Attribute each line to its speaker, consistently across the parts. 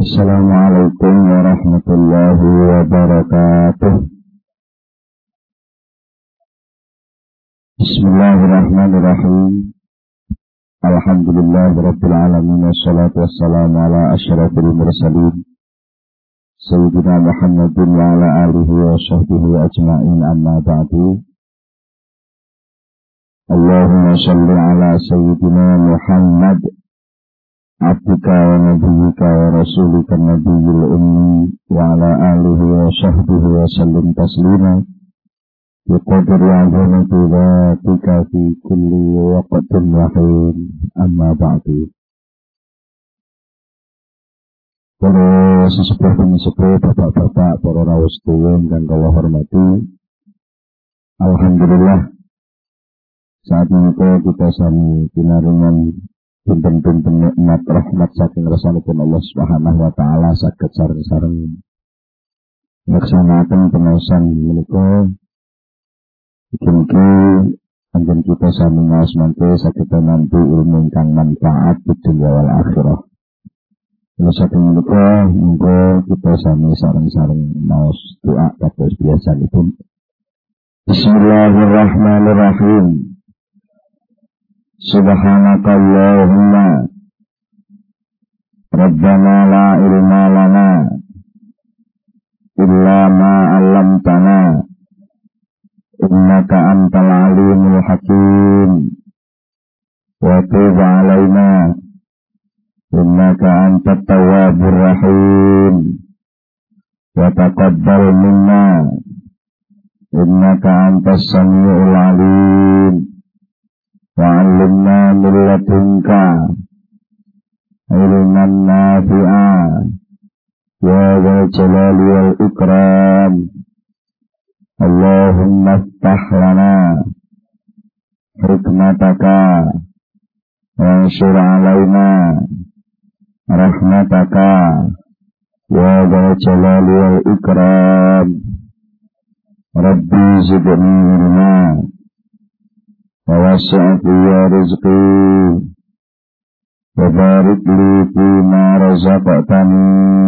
Speaker 1: Assalamualaikum warahmatullahi wabarakatuh. Bismillahirrahmanirrahim. Alhamdulillahirabbil alamin wassalatu wassalamu ala asyrafil mursalin sayyidina Muhammadin wa ala alihi wa sahbihi ajma'in, amma ba'du. Allahumma shalli ala sayyidina Muhammad abdika wa nabiyyika wa rasulika nabiyil ummi wa ala alihi wa sahbihi wa sallim taslima bi qadri azamati dhatika fi kulli waqtin wa hin, amma ba'du. Para sesepuh-sesepuh, bapak-bapak, para rawuh sedaya ingkang kula hormati, alhamdulillah saat menika kita sami pinaringan pinten-pinten nikmat rahmat saking rasanipun Allah Subhanahu wa taala saged sareng-sareng nglaksanakaken penaosan menika. Iki anjen kita sami maos mangke saged nampi ilmu ingkang manfaat di dunya wal akhirah. Saking menika monggo kita sami sareng-sareng maos doa kados biasanipun. Bismillahirrahmanirrahim. Subhanakallahumma Rabbana la ilma lana illa ma 'allamtana innaka antal alimul hakim wa tub 'alaina innaka antat tawwabur rahim wa taqabbal minna innaka antas samiul alim wa'allimna min ladunka ilman nafi'a ya dzal jalali wal ikram. Allahumma iftah lana hikmataka wanshur alaina rahmataka ya dzal jalali wal ikram. Rabbi zidni ilma wa wasi' fi rizqi wa barik li fi ma razaqtani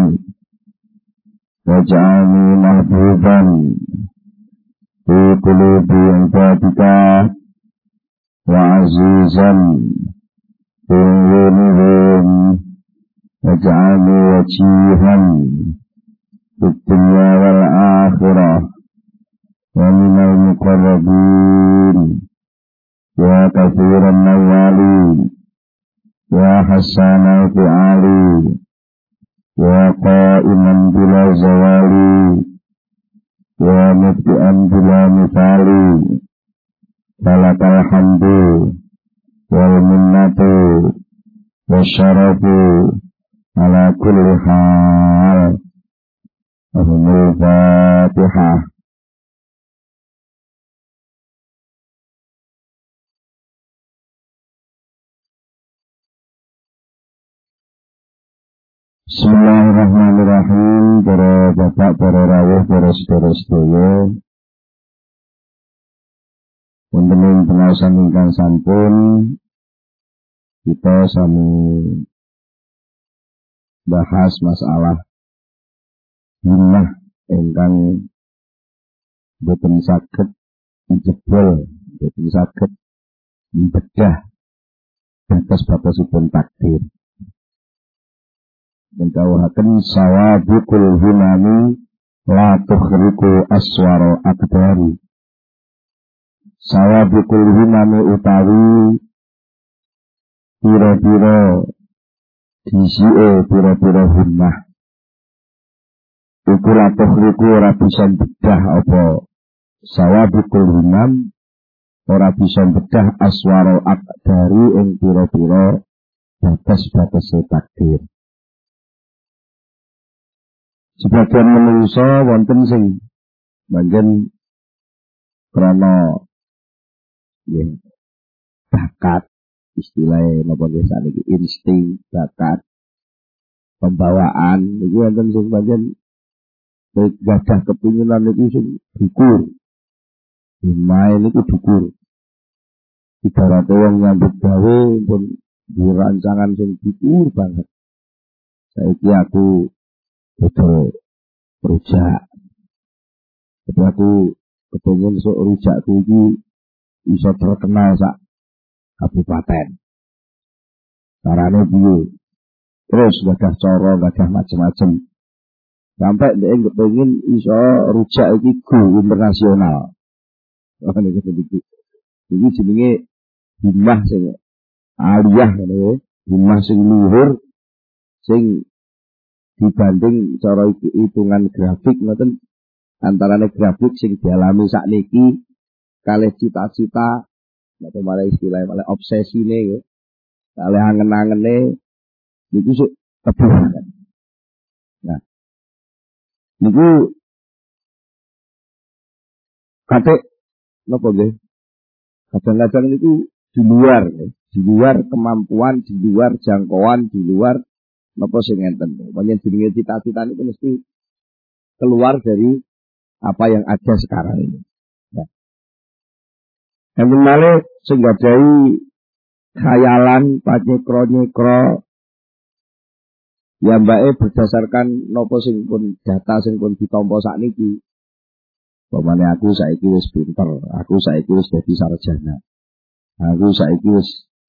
Speaker 1: waj'alni mahbuban fi qulubi ibadika wa azizan fi yunihim waj'alni wajihan fi dunya wal akhirah wa minal muqarrabin ya kathiran nawali ya hasanal fi'ali ya qa'iman bila zawali ya mubti'an bila mithali falakal hamdu wal minnatu wasyarafu ala kulli hal. Al-Fatihah. Bismillahirrahmanirrahim. Para bapak, para rawuh, para sedherek-sedherek, wonten ing penaosan ingkang sampun kita sami bahas masalah himmah ingkang boten saged dijebol, boten saged membedah batas-batasipun takdir. Mengkawahaken sawabukul himami la tukhriku aswaro akbari. Sawabukul himami utawi pira-pira disike pira-pira himmah iku la tukhriku ora bisa bedah apa sawabukul himam ora bisa bedah aswaro akbari ing pira-pira batas-batas takdir. Sebagian menungso wonten sing mangken krana bakat, istilahnya napa nggih sakniki insting, bakat, pembawaan niku wonten sing mangken gadah kepinginan niku sing dukur. Himae niku dukur. Ibarate wong nyambut gawe pun di rancangan sing dukur banget. Saiki aku betul rujak. Tapi aku kepengin sok rujakku iki iso terkenal sak kabupaten. Carane piye? Terus gadah cara, gadah macam-macam. Sampai dia kepengin iso rujak iki go internasional. Oh niku iki. Iki jenenge himmah sing aliyah ngono, himmah sing luhur sing dibanding cara hitungan grafik ngoten antarane grafik sing dialami sakniki kalih cita-cita atau malah istilah malah obsesine ya kalih angen-angene niku sik kebunan. Nah niku kate napa nggih kadang-kadang niku di luar kemampuan, di luar jangkauan, di luar napa sing ngenten. Panjen jenenge cita-cita niku mesti keluar dari apa yang ada sekarang ini. Nah, yang menarik sing gadhahi khayalan panyekro-nyekro ya mbake berdasarkan napa sing pun data sing pun ditampa sakniki. Pamane aku saiki wis pinter, aku saiki wis dadi sarjana. Aku saiki wis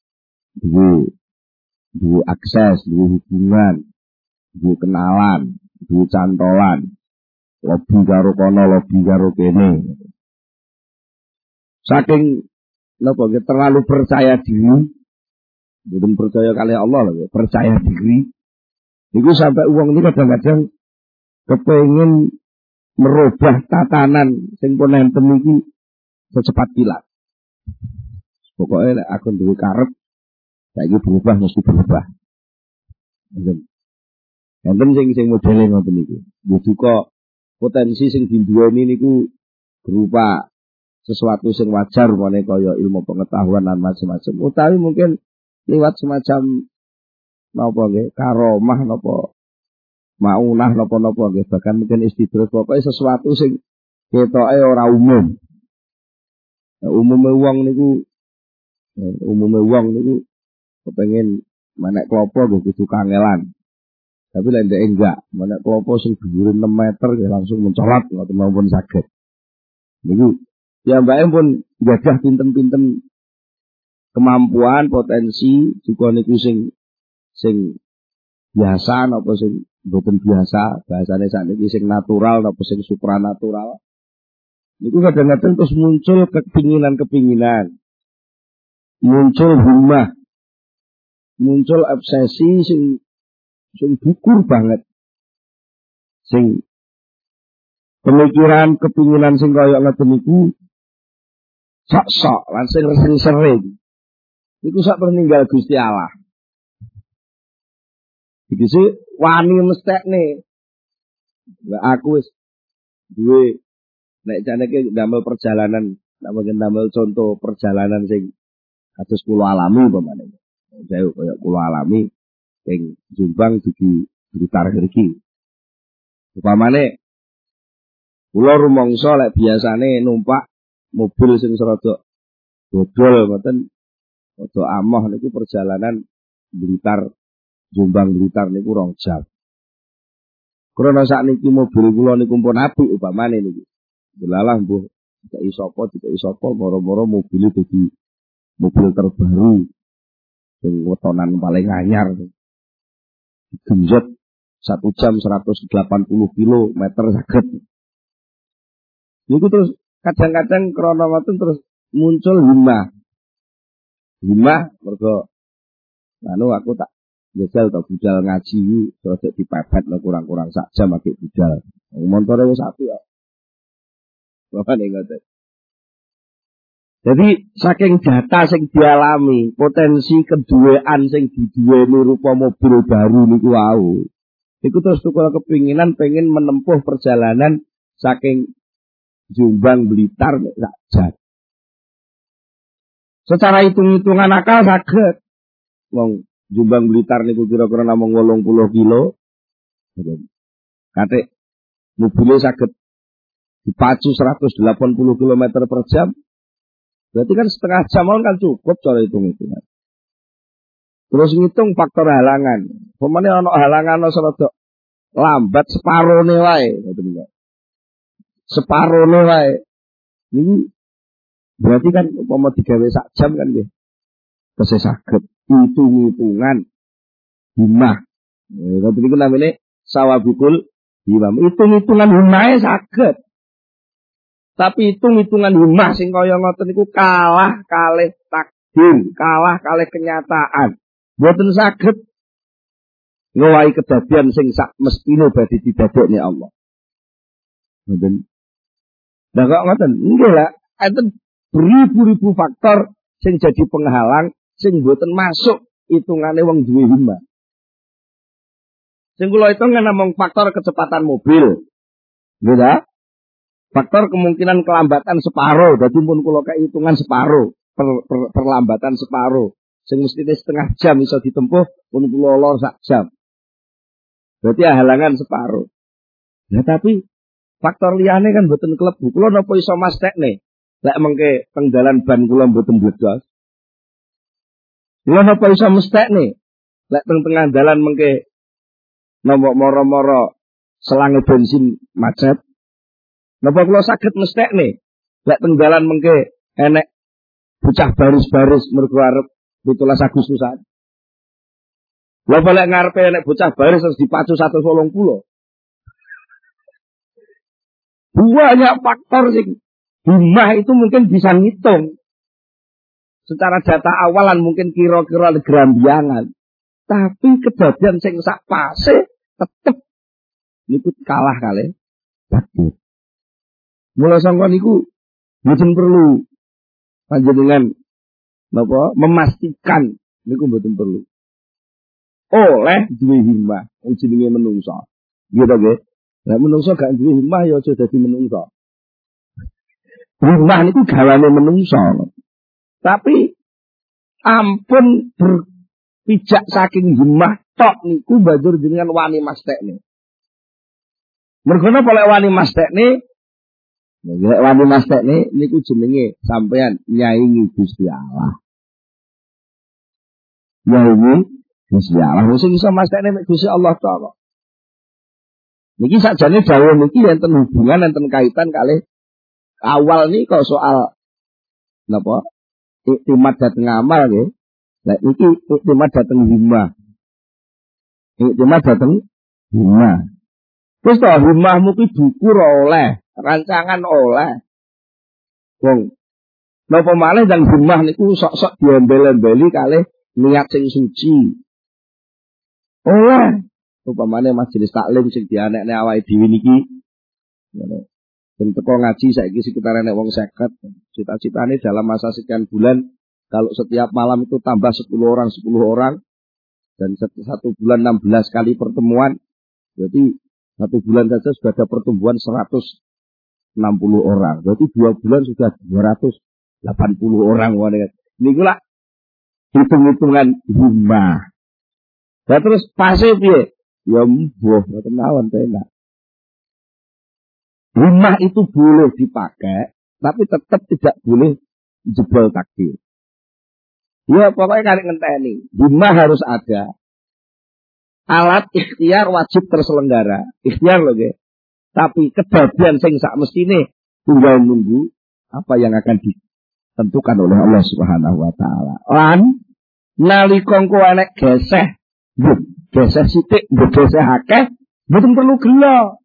Speaker 1: duwe akses, duwe hubungan, duwe kenalan, duwe cantolan, lobi karo kono, lobi karo kene. Saking napa terlalu percaya diri, belum percaya kali Allah lho, percaya diri. Iku sampai uang ini kadang-kadang kepengin merubah tatanan sing pun enten iki secepat kilat. Pokoknya aku duwe karep saiki berubah mesti berubah. Enten sing modele ngoten niku. Juga potensi sing diduweni niku berupa sesuatu sing wajar meneh kaya ilmu pengetahuan dan macam-macam. Utawi mungkin liwat semacam napa nggih karomah napa maunah napa-napa nggih bahkan mungkin istidrak pokoke sesuatu sing ketoke ora umum. Umume wong niku kepengin menek klopo nggih kudu kangelan. Tapi lek ndek enggak, menek klopo sing dhuwure 6 meter nggih langsung mencolot ngoten mawon saged. Niku ya mbake pun gadah pinten-pinten kemampuan, potensi juga niku sing biasa napa sing mboten biasa, bahasane sakniki sing natural napa sing supranatural. Niku kadang-kadang terus muncul kepinginan-kepinginan. Muncul himmah. Muncul obsesi sing dukur banget. Sing pemikiran, kepinginan sing kaya ngoten niku sok-sok lan sering-sering. Niku sak peninggal Gusti Allah. Iki sih wani mestekne. Lah aku wis duwe nek janeke ndamel perjalanan, ndamel contoh perjalanan sing kados kula alami pamane. Saya kaya kula alami sing Jombang dugi Blitar iki. Upamane kula rumangsa lek biasane numpak mobil sing serada dodol ngoten rada amoh niku perjalanan Blitar Jombang Blitar niku 2 jam. Krana sakniki mobil kula niku pun apik upamane niki. Delalah mbuh dikai sapa moro-moro mobil dadi mobil terbaru sing wetonan paling anyar. Genjot 1 jam 180 kilometer saged. Niku terus kadang-kadang krana ngoten terus muncul himmah. Himmah mergo aku tak jajal tak budal ngaji terus dipepet kurang-kurang sak jam akeh budal. Montore wis apik kok. Bapak ngoten. Jadi saking data sing dialami, potensi keduwean sing diduweni rupa mobil baru niku wau. Iku terus tukul kepinginan pengen menempuh perjalanan saking Jombang Blitar sak jam. Secara hitung-hitungan akal saged. Wong Jombang Blitar niku kira-kira namung 80 kilo. Kate mobilnya saged dipacu 180 km per jam. Berarti kan setengah jam kan cukup cara hitung-hitungan.
Speaker 2: Terus ngitung faktor halangan. Pemane ana halangan rada lambat separone wae, ngoten lho. Separone wae. Ini berarti kan umpama digawe sak jam kan nggih. Tesih saged hitung-hitungan himmah. Ngoten niku namine sawabikul himmah. Hitung-hitungan himmahe saged. Tapi hitung-hitungan himmah sing kaya ngoten niku kalah kalih takdir, kalah kalih kenyataan. Mboten saged ngowahi kedadian sing sak mestine badhe didadekne Allah. Ngoten. Lah kok ngoten? Nggih lah, enten beribu-ribu faktor sing jadi penghalang sing mboten masuk hitungane wong duwe himmah. Sing kula hitung kan namung faktor kecepatan mobil. Nggih ta? Faktor kemungkinan kelambatan separuh, dadi pun kula hitungan separuh, perlambatan separuh. Sing mestine setengah jam iso ditempuh pun kula lor sak jam. Berarti halangan separuh. Ya tapi faktor liyane kan mboten klebu. Kula napa iso mastekne? Lek mengke tenggalan ban kula mboten bledos. Kula napa iso mestekne? Lek teng-tengah dalan mengke napa moro-moro selange bensin macet. Napa kula saged mestekne? Lek tenggalan mengke enek bocah baris-baris mergo arep 17 Agustusan. Lah lek ngarepe enek bocah baris terus dipacu 180. Banyak faktor sing himmah itu mungkin bisa ngitung. Secara data awalan mungkin kira-kira gerambiangan. Tapi kejadian sing sak pase tetep niku kalah kalih takdir. Mula sangka niku mboten perlu panjenengan napa memastikan niku mboten perlu. Oleh duwe himmah jenenge menungsa. Nggih to nggih. Lah menungsa gak duwe himmah ya aja dadi menungsa. Himmah niku gawane menungsa. Tapi ampun berpijak saking himmah tok niku banjur jenengan wani mastekne. Mergo napa lek wani mastekne? Lek wani mastekne niku jenenge sampean nyaingi Gusti Allah. Nyaingi Gusti Allah. Wis iso mastekne mek Gusti Allah tok. Niki sakjane dawuh niki enten hubungan enten kaitan kalih awal nih kok soal napa? Iktimat dateng amal nggih. Lah iki iktimat dateng himmah. Iktimat dateng himmah. Terus to himmahmu ki dukur oleh, rancangan oleh. Wong napa malih dan himmah niku sok-sok diembel-embeli kalih niat sing suci. Oleh upamane majelis taklim sing dianekne awake dhewe niki. Ngono. Ben teko ngaji saiki sekitar enek wong 50. Cita-citane dalam masa sekian bulan kalau setiap malam itu tambah 10 orang dan satu bulan 16 kali pertemuan. Berarti satu bulan saja sudah ada pertumbuhan 160 orang. Berarti 2 bulan sudah 280 orang. Niku lah hitung-hitungan himmah. Lah terus pase piye? Ya mbuh mboten mawon tenan. Himmah itu boleh dipakai, tapi tetap tidak boleh jebol takdir. Ya pokoknya kali ngenteni, himmah harus ada. Alat ikhtiar wajib terselenggara. Ikhtiar loh ya. Tapi kedadian sing sak mestine tinggal nunggu apa yang akan ditentukan oleh Allah Subhanahu wa taala. Lan nalika engko enek geseh sithik, geseh akeh, mboten perlu gelo.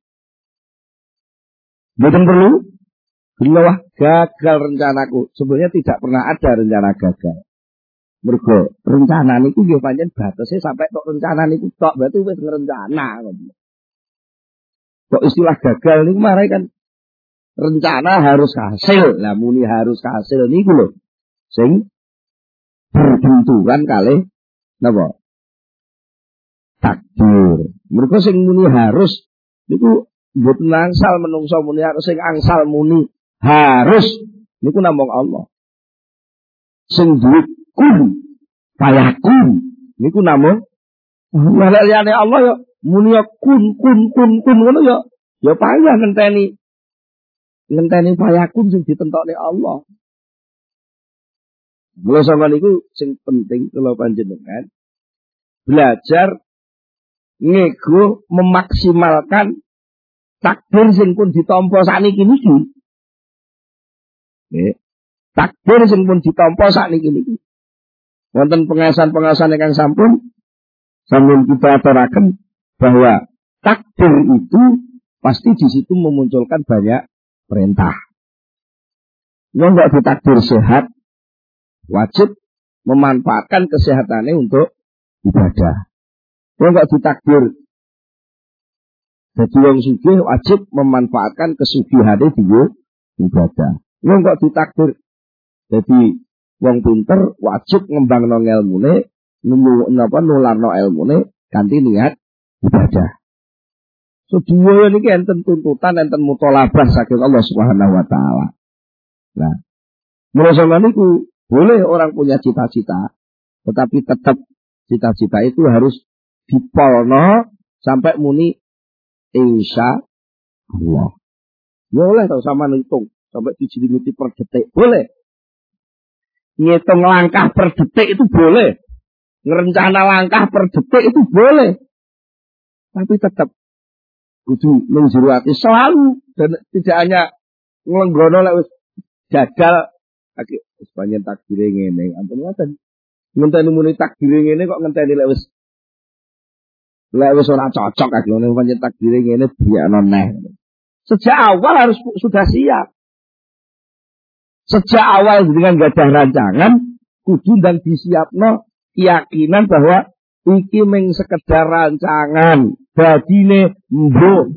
Speaker 2: Mboten perlu gelo wah gagal rencanaku. Sebenarnya tidak pernah ada rencana gagal. Mergo rencana niku nggih pancen batese sampai tok rencana niku tok berarti wis ngrencana. Kok istilah gagal niku marai kan rencana harus hasil. Lah muni harus hasil niku lho sing berbenturan kalih napa? Takdir. Mergo sing muni harus niku mboten angsal menungso muni harus, sing angsal muni harus niku namung Allah. Sing duwe kun payakun niku namung wala liyane Allah ya muni kun ngono ya payah ngenteni payakun sing ditentokne Allah. Mula sama niku sing penting kula panjenengan belajar ngego memaksimalkan takdir sing pun ditampa sakniki niki. Nggih. Takdir sing pun ditampa sakniki niki. Wonten pengasahan-pengasahan ingkang sampun kita aturaken bahwa takdir itu pasti di situ memunculkan banyak perintah. Yang enggak ditakdir sehat, wajib memanfaatkan kesehatannya untuk ibadah. Yang enggak ditakdir jadi wong sugih, wajib memanfaatkan kesugihannya di ibadah. Yang enggak ditakdir jadi wong pinter, wajib ngembangno ilmune, nularno ilmune ganti niat ibadah. Sedaya niki enten tuntutan, enten muthalabah saking Allah Subhanahu wa taala. Nah, menurut niku boleh orang punya cita-cita, tetapi tetap cita-cita itu harus dipolno sampai muni insya Allah. Boleh tau sama ngitung sampai dijilimiti per detik, boleh. Ngitung langkah per detik itu boleh. Ngerencana langkah per detik itu boleh. Tapi tetap kudu menjuru hati selalu, dan tidak hanya nglenggono lek wis jagal wis panjen takdire ngene ampun ngoten ngenteni muni takdire ngene kok ngenteni lek wis ora cocok kaki ngene panjen takdire ngene biakno neh. Sejak awal harus sudah siap. Sejak awal dengan gadah rancangan kudu dan disiapno keyakinan bahwa iki mung sekedar rancangan, dadine mbok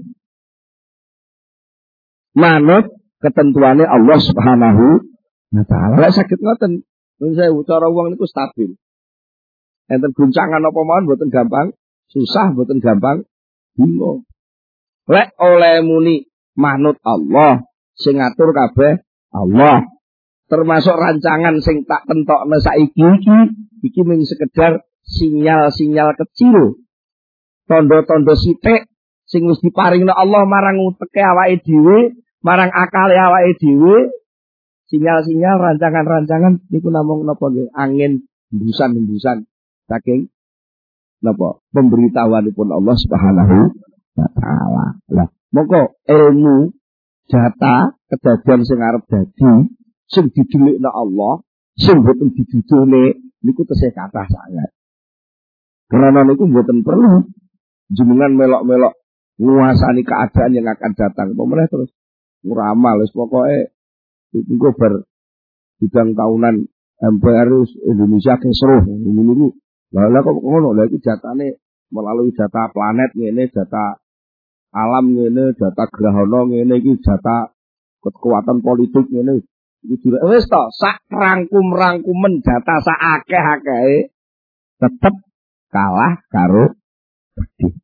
Speaker 2: manut ketentuannya Allah Subhanahu wa taala. Lek saged ngoten, saya cara wong niku stabil. Enten guncangan apa mawon mboten gampang, susah mboten gampang, bingung. Lek oleh muni manut Allah, sing ngatur kabeh Allah. Termasuk rancangan sing tak tentokne saiki iki mung sekedar sinyal-sinyal kecil. Tondo-tondo sithik sing wis diparingna Allah marang uteke awake dhewe, marang akale awake dhewe. Sinyal-sinyal rancangan-rancangan niku namung napa nggih angin hembusan-hembusan saking napa pemberitahuanipun Allah Subhanahu wa taala. Lah, mongko ilmu data kedadian sing arep dadi sing didelikna Allah, sing boten didudune niku tesih kathah sangat. Karena niku mboten perlu jenengan melok-melok nguasani keadaan yang akan datang. Pemerintah terus nguramal, wis pokoke iku bar bidang tahunan MPR Indonesia keseruh niku. Lah kok ngono, lha iki datane melalui data planet ngene, data alam ngene, data grahana ngene iki, data kekuatan politik ngene. Iki wis to, sak rangkum-rangkumen data sak akeh-akehe tetep kalah karo bedhih.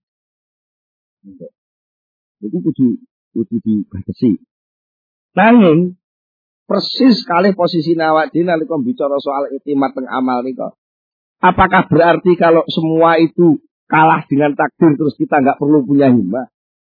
Speaker 2: Itu kudu dibatasi. Nanging persis kalih posisi awak dhewe nalika bicara soal iktimat teng amal nika. Apakah berarti kalau semua itu kalah dengan takdir terus kita enggak perlu punya himmah?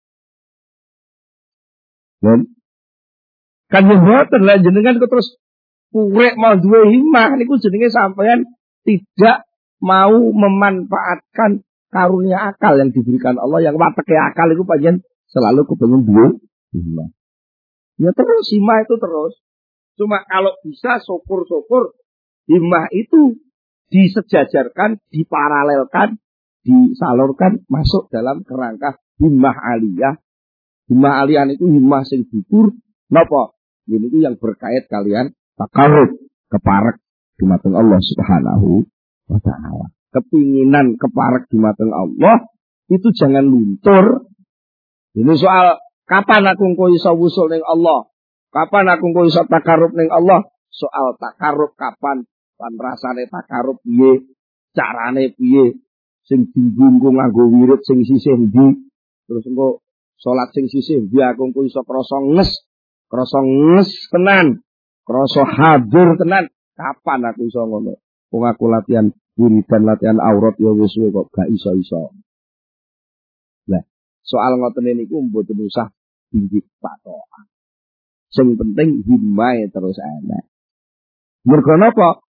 Speaker 2: Kan mboten lah jenengan kok terus urek mau duwe himmah niku jenenge sampean tidak mau memanfaatkan karunia akal yang diberikan Allah, yang wateke akal itu panjen selalu kepengin duwe himmah. Ya terus himmah itu terus. Cuma kalau bisa syukur-syukur himmah itu disejajarkan, diparalelkan, disalurkan masuk dalam kerangka himmah aliyah. Himmah aliyah itu himmah sing dhuwur napa? Ini itu yang berkait kalian takarrub keparek dumateng Allah Subhanahu wa taala. Kepinginan keparek dumateng Allah itu jangan luntur. Ini soal kapan aku engko iso wusul ning Allah? Kapan aku engko iso takarrub ning Allah? Soal takarrub kapan? Lan rasane takarrub piye? Carane piye? Sing dinggung nganggo wirid sing sisih ndi? Terus engko salat sing sisih ndi aku engko iso krasa nges tenan, krasa hadir tenan. Kapan aku iso ngono? Wong aku latihan wiridan, latihan aurat ya wis kok gak iso-iso. Lah, soal ngoten niku mboten usah tinggi patokan. Sing penting himmahe terus enak. Mergo napa?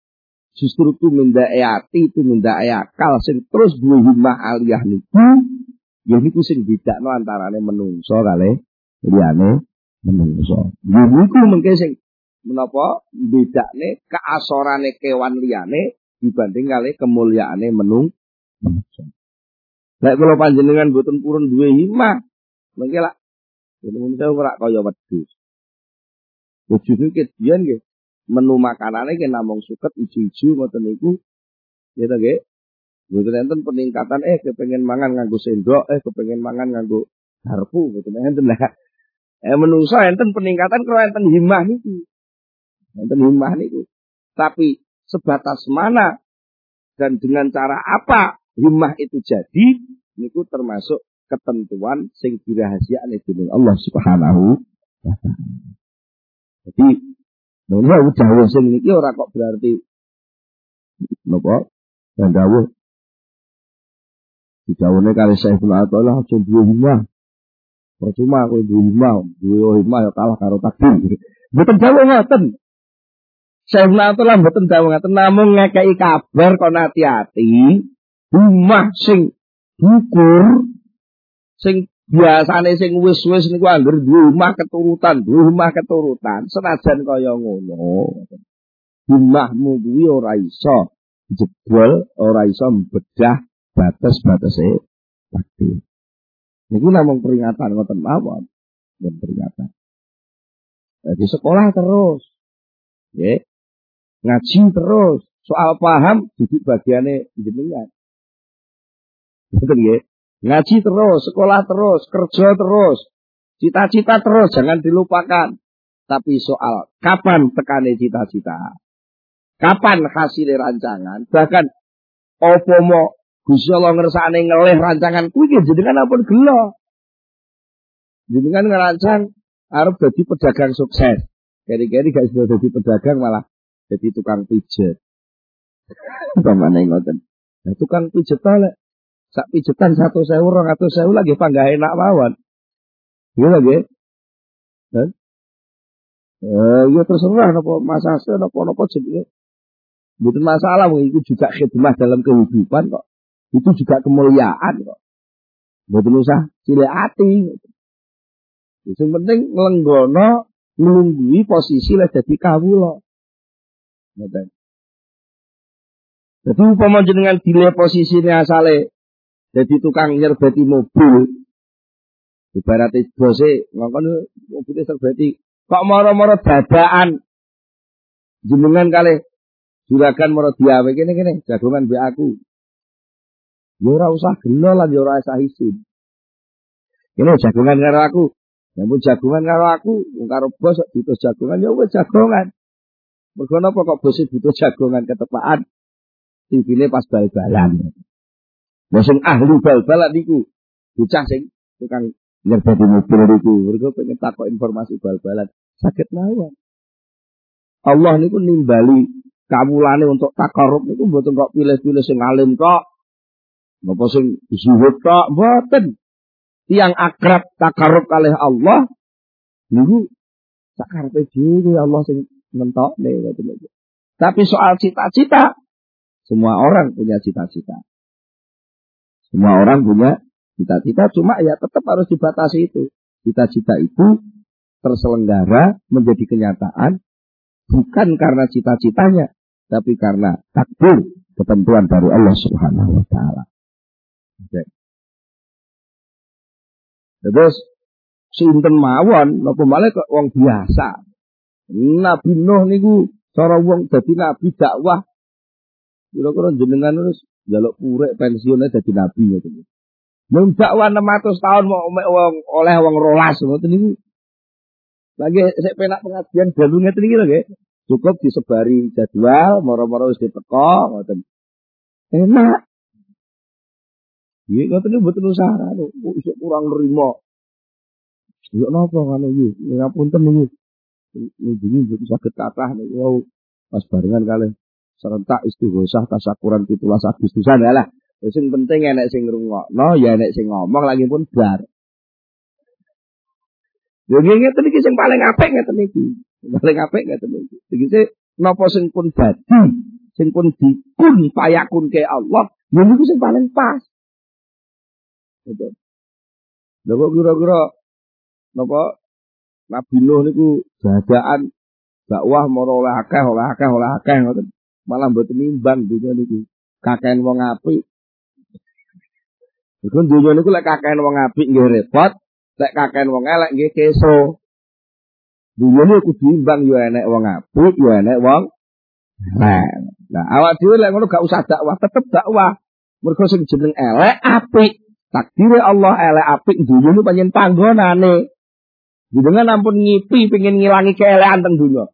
Speaker 2: Justru tumindake ati, tumindake akal sing terus duwe himmah aliyah niku, ya niku sing bedakno antarane menungso kalih liyane menungso. Ya niku mengke sing menapa bedakne keasorane kewan liyane dibanding kalih kemulyaane menungso. Lek kula panjenengan boten purun duwe himmah, mengke lak menungso ora kaya wedhus. Wedhus iki biyen nggih menu makanane ki namung suket ijo-ijo ngoten niku. Ya ta nggih. Mboten enten peningkatan kepengin mangan nganggo sendok, kepengin mangan nganggo garpu mboten enten lah. Menungso enten peningkatan kalau enten himmah niku. Enten himmah niku. Tapi sebatas mana dan dengan cara apa himmah itu jadi niku termasuk ketentuan sing dirahasiakne dening Allah Subhanahu wa taala. Jadi nek dawuh sing niki ora kok berarti napa dawuh didhawuhne kali Syekh Ibnu Athaillah aja duwe himmah. Percuma kowe duwe himmah ya kalah karo takdir. Mboten dawuh ngoten. Syekh Ibnu Athaillah mboten dawuh ngoten namung ngekeki kabar kon hati-hati himmah sing dukur sing biasane sing wis-wis niku anggere duwe himmah keturutan, senajan kaya ngono. Himmahmu kuwi ora iso jebol, ora iso bedah batas-batase takdir. Niku namung peringatan ngoten mawon, dan peringatan. Jadi sekolah terus, nggih. Ngaji terus, soal paham duduk bagiane jenengan. Betul nggih? Ngaji terus, sekolah terus, kerja terus, cita-cita terus, jangan dilupakan. Tapi soal kapan tekane cita-cita, kapan hasil rancangan, bahkan apa mau Gusti Allah ngersane ngelih rancangan kuwi jenengan ampun gelo. Jenengan ngerancang arep dadi pedagang sukses. Keri-keri gak iso dadi pedagang malah dadi tukang pijet. Pamane ngoten. Nah, tukang pijet lek sak pijetan 1.000 200.000 lagi panggah enak mawon. Iya nggih. Kan? Ya terserah napa masase napa jenenge. Mboten masalah wong iku juga khidmah dalam kehidupan kok. Itu juga kemuliaan kok. Mboten usah cilik ati. Sing penting nglenggono nglungguhi posisi lek dadi kawula. Ngoten. Jadi umpama jenengan dile posisine asale dadi tukang nyerbeti mobil. Ibarate bose ngongkon mobile serbeti kok moro-moro dadakan jenengan kalih juragan moro diawe kene jagongan mbek aku. Ya ora usah gelo lan ya ora usah isin. Ini jagongan karo aku. Namun jagongan karo aku, wong karo bos butuh jagongan ya wis jagongan. Mergo napa kok bos butuh jagongan ketepaan tingine pas bal-balan. Wong sing ahli bal-balan niku bocah sing tukang nyerbeti mobil niku, mergo pengen takok informasi bal-balan. Saged mawon. Allah niku nimbali kawulane untuk takarrub niku mboten kok pilih-pilih sing alim tok. Napa sing zuhud tok mboten. Tiang akrab takarrub kalih Allah niku sakarepe dhewe Allah sing mentokne ngoten niku. Tapi soal cita-cita semua orang punya cita-cita. Semua orang punya cita-cita cuma ya tetap harus dibatasi itu. Cita-cita itu terselenggara menjadi kenyataan bukan karena cita-citanya tapi karena takdir ketentuan dari Allah Subhanahu wa taala. Okay. Terus sinten mawon napa malih kok wong biasa. Nabi Nuh niku cara wong dadi nabi dakwah kira-kira jenengan terus njaluk purek pensiune dadi nabi ngoten. Mun dakwah 600 tahun mau wong oleh wong 12 ngoten niku. Lagi sik penak pengajian dalu ngeten iki lho nggih. Cukup disebari jadwal moro-moro wis diteko ngoten. Enak. Iki ngoten niku mboten usaha lho, isuk kurang nrimo. Yo napa ngono iki? Ngapunten niku. Niki mboten saged kathah niku pas barengan kalih serentak istighosah tasyakuran 17 Agustusan lah. Sing penting enek sing ngrungokno, ya enek sing ngomong lagi pun bar. Yo ngeten iki sing paling apik ngeten iki. Paling apik ngeten iki. Tegese napa sing pun dadi sing pun dikun payakun ke Allah, ya niku sing paling pas. Gitu. Lha kok kira-kira napa Nabi Nuh niku jajaan dakwah moro oleh akeh ngoten. Malah mboten nimbang dunya niku. Kakehan wong apik. Iku dunya niku lek kakehan wong apik nggih repot, lek kakehan wong elek nggih keso. Dunya niku diimbang yo enek wong apik, yo enek wong elek. Nah, awak dhewe lek ngono gak usah dakwah, tetep dakwah. Mergo sing jeneng elek apik. Takdire Allah elek apik dunya niku pancen panggonane. Jenengan ampun ngipi pengen ngilangi keelekan teng dunya.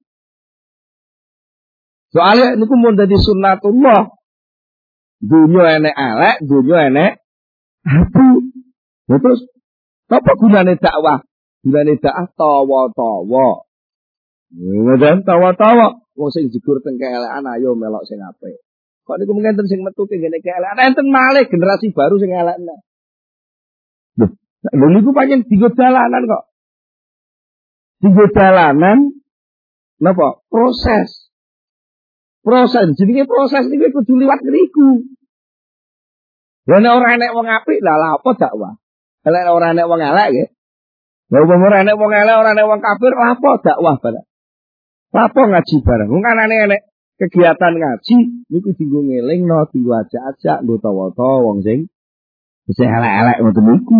Speaker 2: Soale niku mun dadi sunnatullah. Dunya enek elek, dunya enek apik. Nah, terus apa gunane dakwah? Gunane dakwah tawa-tawa. Ngoten tawa-tawa. Wong sing jegur teng keelekan ayo melok sing apik. Kok niku mengenten sing metu kene keelekan enten malih generasi baru sing elekna. Lho niku pancen dienggo dalanan kok. Dienggo dalanan napa? Proses. Jenenge proses niku kudu liwat ngriku. Lah nek ora enek wong apik lah apa dakwah? Nek ora enek wong elek nggih. Lah umpama ora enek wong elek, ora enek wong kafir, apa dakwah bareng? Apa ngaji bareng? Wong kanane enek kegiatan ngaji niku dienggo ngelingno, dienggo ajak-ajak, nggo tawa-tawa wong sing elek-elek ngoten niku.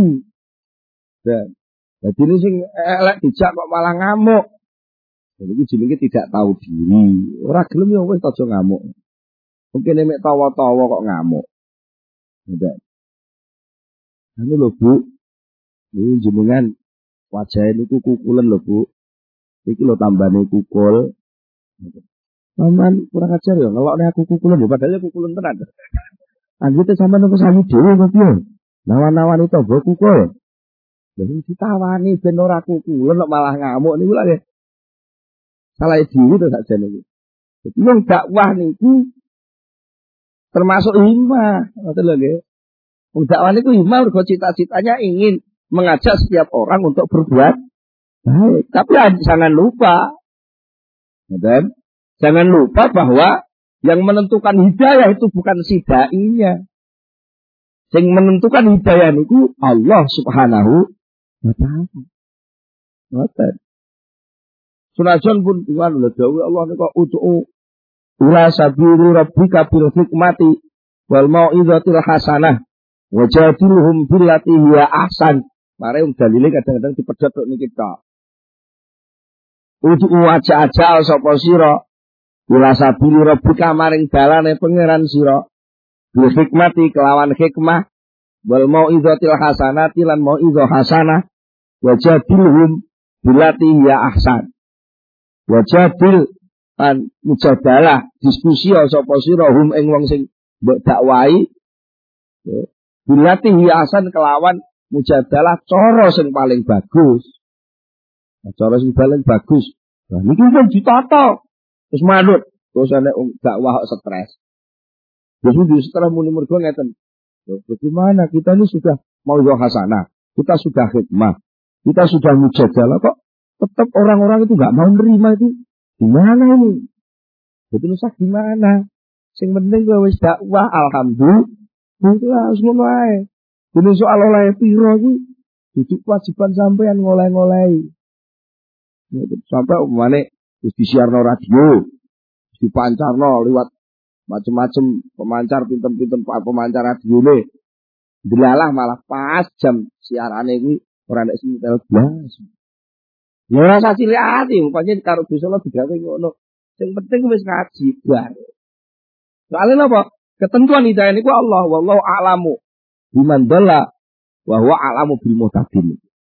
Speaker 2: Jadi ini sing elek dijak kok malah ngamuk. Jadi itu jenenge tidak tahu diri. Ora gelem ya wis aja ngamuk. Mungkin nek tawa-tawa kok ngamuk. Ndak. Ini lho Bu. Ini jenengan wajah niku kukulen lho Bu. Iki lho tambane kukul. Sampeyan kurang ajar ya ngelokne aku kukulen lho padahal kukulen tenan. Anggite sampeyan kok sayu dhewe kok piye? Nawan-nawan itu mbok kukul. Jadi ditawani ben ora kukulen kok malah ngamuk niku lho. Salah dhewe to sakjane iki. Dadi wong dakwah niku termasuk himah, ngoten lho nggih. Wong dakwah niku himah mergo cita-citanya ingin mengajak setiap orang untuk berbuat baik. Tapi jangan lupa. Ngoten. Jangan lupa bahwa yang menentukan hidayah itu bukan si dai-nya. Yang menentukan hidayah niku Allah Subhanahu wa taala. Ngoten. Sunajan pun diwan lho dawuh Allah niku ud'u ila sabili rabbika bil hikmati wal mau'izatil hasanah wajadilhum billati hiya ahsan. Mare dalile kadang-kadang dipedhot tok niki tok. Ud'u aja-aja sapa sira ila sabili rabbika maring dalane pangeran sira bil hikmati kelawan hikmah wal mau'izatil hasanati lan mau'izah hasanah wajadilhum billati hiya ahsan. Wajadil an mujadalah diskusi sapa sira hum ing wong sing mbok dakwahi bilati hiasan kelawan mujadalah cara sing paling bagus. Cara sing paling bagus. Nah niki kan ditata. Terus manut, terus ana dakwah stres. Jadi setelah muni mergo ngeten. Bagaimana kita ini sudah mau hasanah, kita sudah hikmah, kita sudah mujadalah kok tetap orang-orang itu nggak mau nerima itu. Gimana ini? Jadi nusa gimana? Sing penting gue wis dakwah alhamdulillah. Itu harus ngono ae. Dene soal oleh piro iki dudu kewajiban sampean ngoleh-ngolehi. Sampai umane wis disiarno radio, dipancarno liwat macam-macam pemancar pinten-pinten pemancar radione. Delalah malah pas jam siarane iki ora nek sintel blas. Ya rasa cilik ati, pancen karo Gusti Allah digawe ngono. Sing penting wis ngaji bar. Soale napa? Ketentuan hidayah niku Allah, wallahu a'lamu biman dhalla wa huwa a'lamu bil muhtadin.